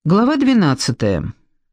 Глава 12.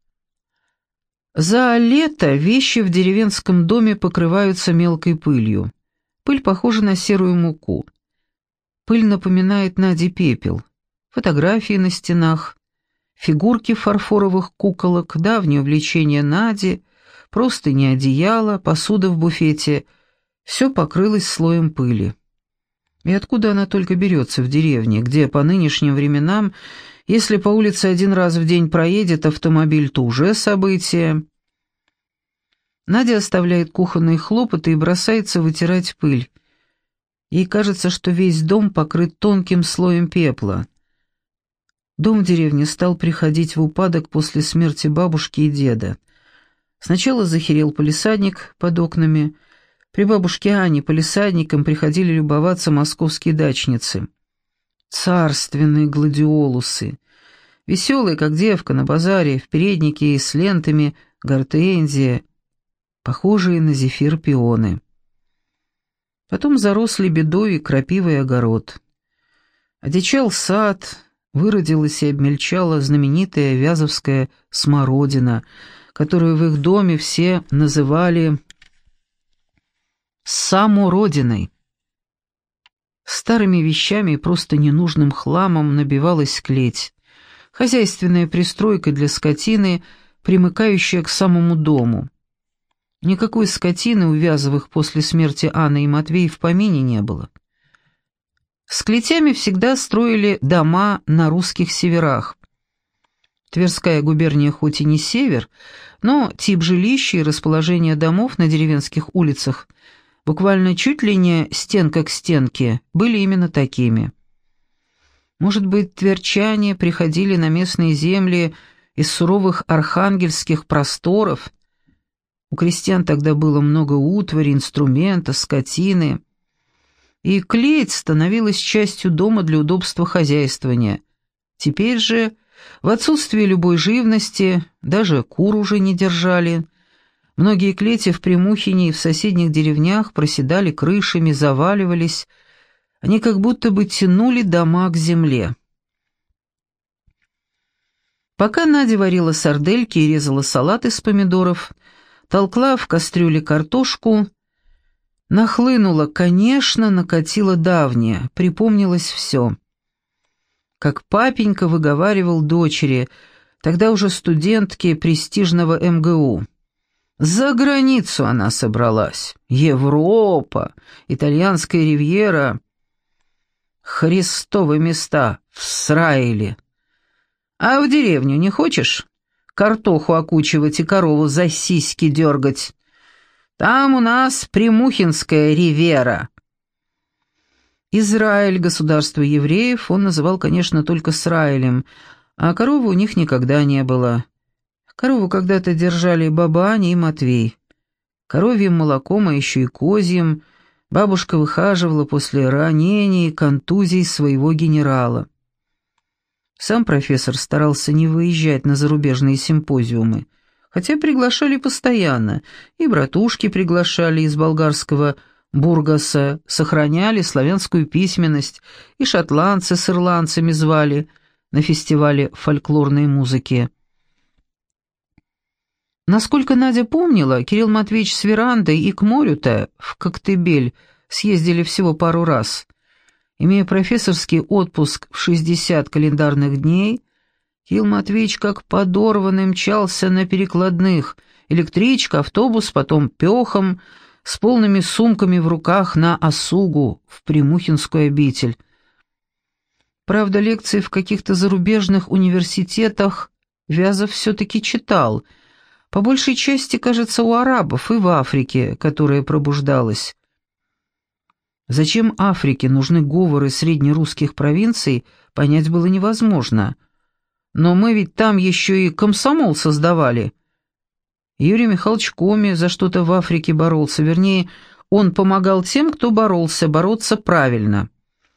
За лето вещи в деревенском доме покрываются мелкой пылью. Пыль похожа на серую муку. Пыль напоминает Наде пепел. Фотографии на стенах, фигурки фарфоровых куколок, давнее увлечение Нади, простыни, одеяло, посуда в буфете — все покрылось слоем пыли. И откуда она только берется в деревне, где по нынешним временам, если по улице один раз в день проедет автомобиль, то уже событие. Надя оставляет кухонные хлопоты и бросается вытирать пыль. Ей кажется, что весь дом покрыт тонким слоем пепла. Дом в деревне стал приходить в упадок после смерти бабушки и деда. Сначала захерел палисадник под окнами. При бабушке Ане палисадником приходили любоваться московские дачницы. Царственные гладиолусы, веселые, как девка на базаре, в переднике с лентами, гортензия, похожие на зефир пионы. Потом зарос лебедой и крапивой огород. Одичал сад, выродилась и обмельчала знаменитая вязовская смородина, которую в их доме все называли самородиной. Старыми вещами и просто ненужным хламом набивалась клеть. Хозяйственная пристройка для скотины, примыкающая к самому дому. Никакой скотины у Вязовых после смерти Анны и Матвея в помине не было. С клетями всегда строили дома на русских северах. Тверская губерния хоть и не север, но тип жилища и расположение домов на деревенских улицах буквально чуть ли не стенка к стенке, были именно такими. Может быть, тверчане приходили на местные земли из суровых архангельских просторов? У крестьян тогда было много утвари, инструмента, скотины. И клеть становилась частью дома для удобства хозяйствования. Теперь же, в отсутствие любой живности, даже кур уже не держали. Многие клети в Прямухине и в соседних деревнях проседали крышами, заваливались. Они как будто бы тянули дома к земле. Пока Надя варила сардельки и резала салат из помидоров, толкла в кастрюле картошку, нахлынула, конечно, накатила давнее, припомнилось все. Как папенька выговаривал дочери, тогда уже студентке престижного МГУ. За границу она собралась. Европа, итальянская ривьера, Христовы места в Сраиле. А в деревню не хочешь? Картоху окучивать и корову за сиськи дергать. Там у нас Прямухинская ривьера. Израиль, государство евреев, он называл, конечно, только Сраилем, а коровы у них никогда не было. Корову когда-то держали баба Аня и Матвей. Коровьим молоком, а еще и козьим, бабушка выхаживала после ранений и контузий своего генерала. Сам профессор старался не выезжать на зарубежные симпозиумы, хотя приглашали постоянно, и братушки приглашали из болгарского Бургаса, сохраняли славянскую письменность, и шотландцы с ирландцами звали на фестивале фольклорной музыки. Насколько Надя помнила, Кирилл Матвеевич с верандой и к морю-то в Коктебель съездили всего пару раз. Имея профессорский отпуск в 60 календарных дней, Кирилл Матвеевич как подорванный мчался на перекладных, электричка, автобус, потом пехом, с полными сумками в руках на Осугу, в Прямухинскую обитель. Правда, лекции в каких-то зарубежных университетах Вязов все-таки читал, по большей части, кажется, у арабов и в Африке, которая пробуждалась. Зачем Африке нужны говоры среднерусских провинций, понять было невозможно. Но мы ведь там еще и комсомол создавали. Юрий Михайлович Коми за что-то в Африке боролся, вернее, он помогал тем, кто боролся, бороться правильно.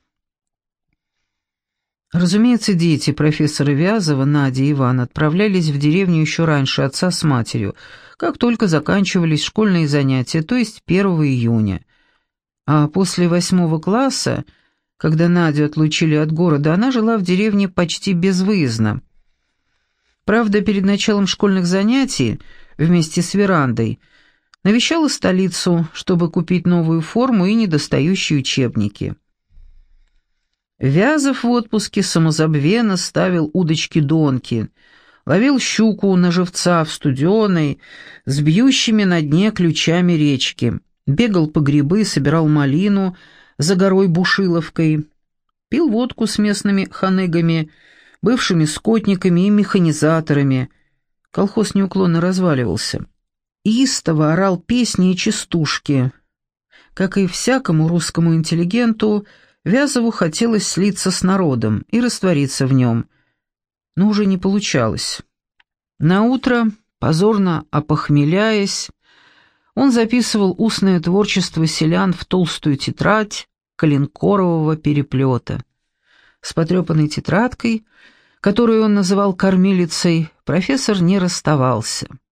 Разумеется, дети профессора Вязова, Надя и Иван, отправлялись в деревню еще раньше отца с матерью, как только заканчивались школьные занятия, то есть 1 июня. А после 8 класса, когда Надю отлучили от города, она жила в деревне почти безвыездно. Правда, перед началом школьных занятий, вместе с верандой, навещала столицу, чтобы купить новую форму и недостающие учебники. Вязов в отпуске самозабвенно ставил удочки-донки, ловил щуку на живца в студеной, с бьющими на дне ключами речки, бегал по грибы, собирал малину за горой Бушиловкой, пил водку с местными ханыгами, бывшими скотниками и механизаторами. Колхоз неуклонно разваливался. Истово орал песни и частушки. Как и всякому русскому интеллигенту, Вязову хотелось слиться с народом и раствориться в нем, но уже не получалось. Наутро, позорно опохмеляясь, он записывал устное творчество селян в толстую тетрадь коленкорового переплета. С потрепанной тетрадкой, которую он называл «кормилицей», профессор не расставался.